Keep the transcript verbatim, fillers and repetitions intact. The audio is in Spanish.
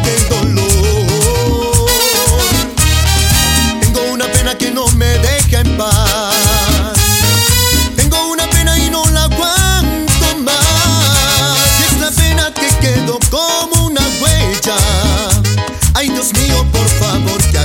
del dolor. Tengo una pena que no me deja en paz. Tengo una pena y no la aguanto más. Y es la pena que quedó como una huella. Ay, Dios mío, por favor, que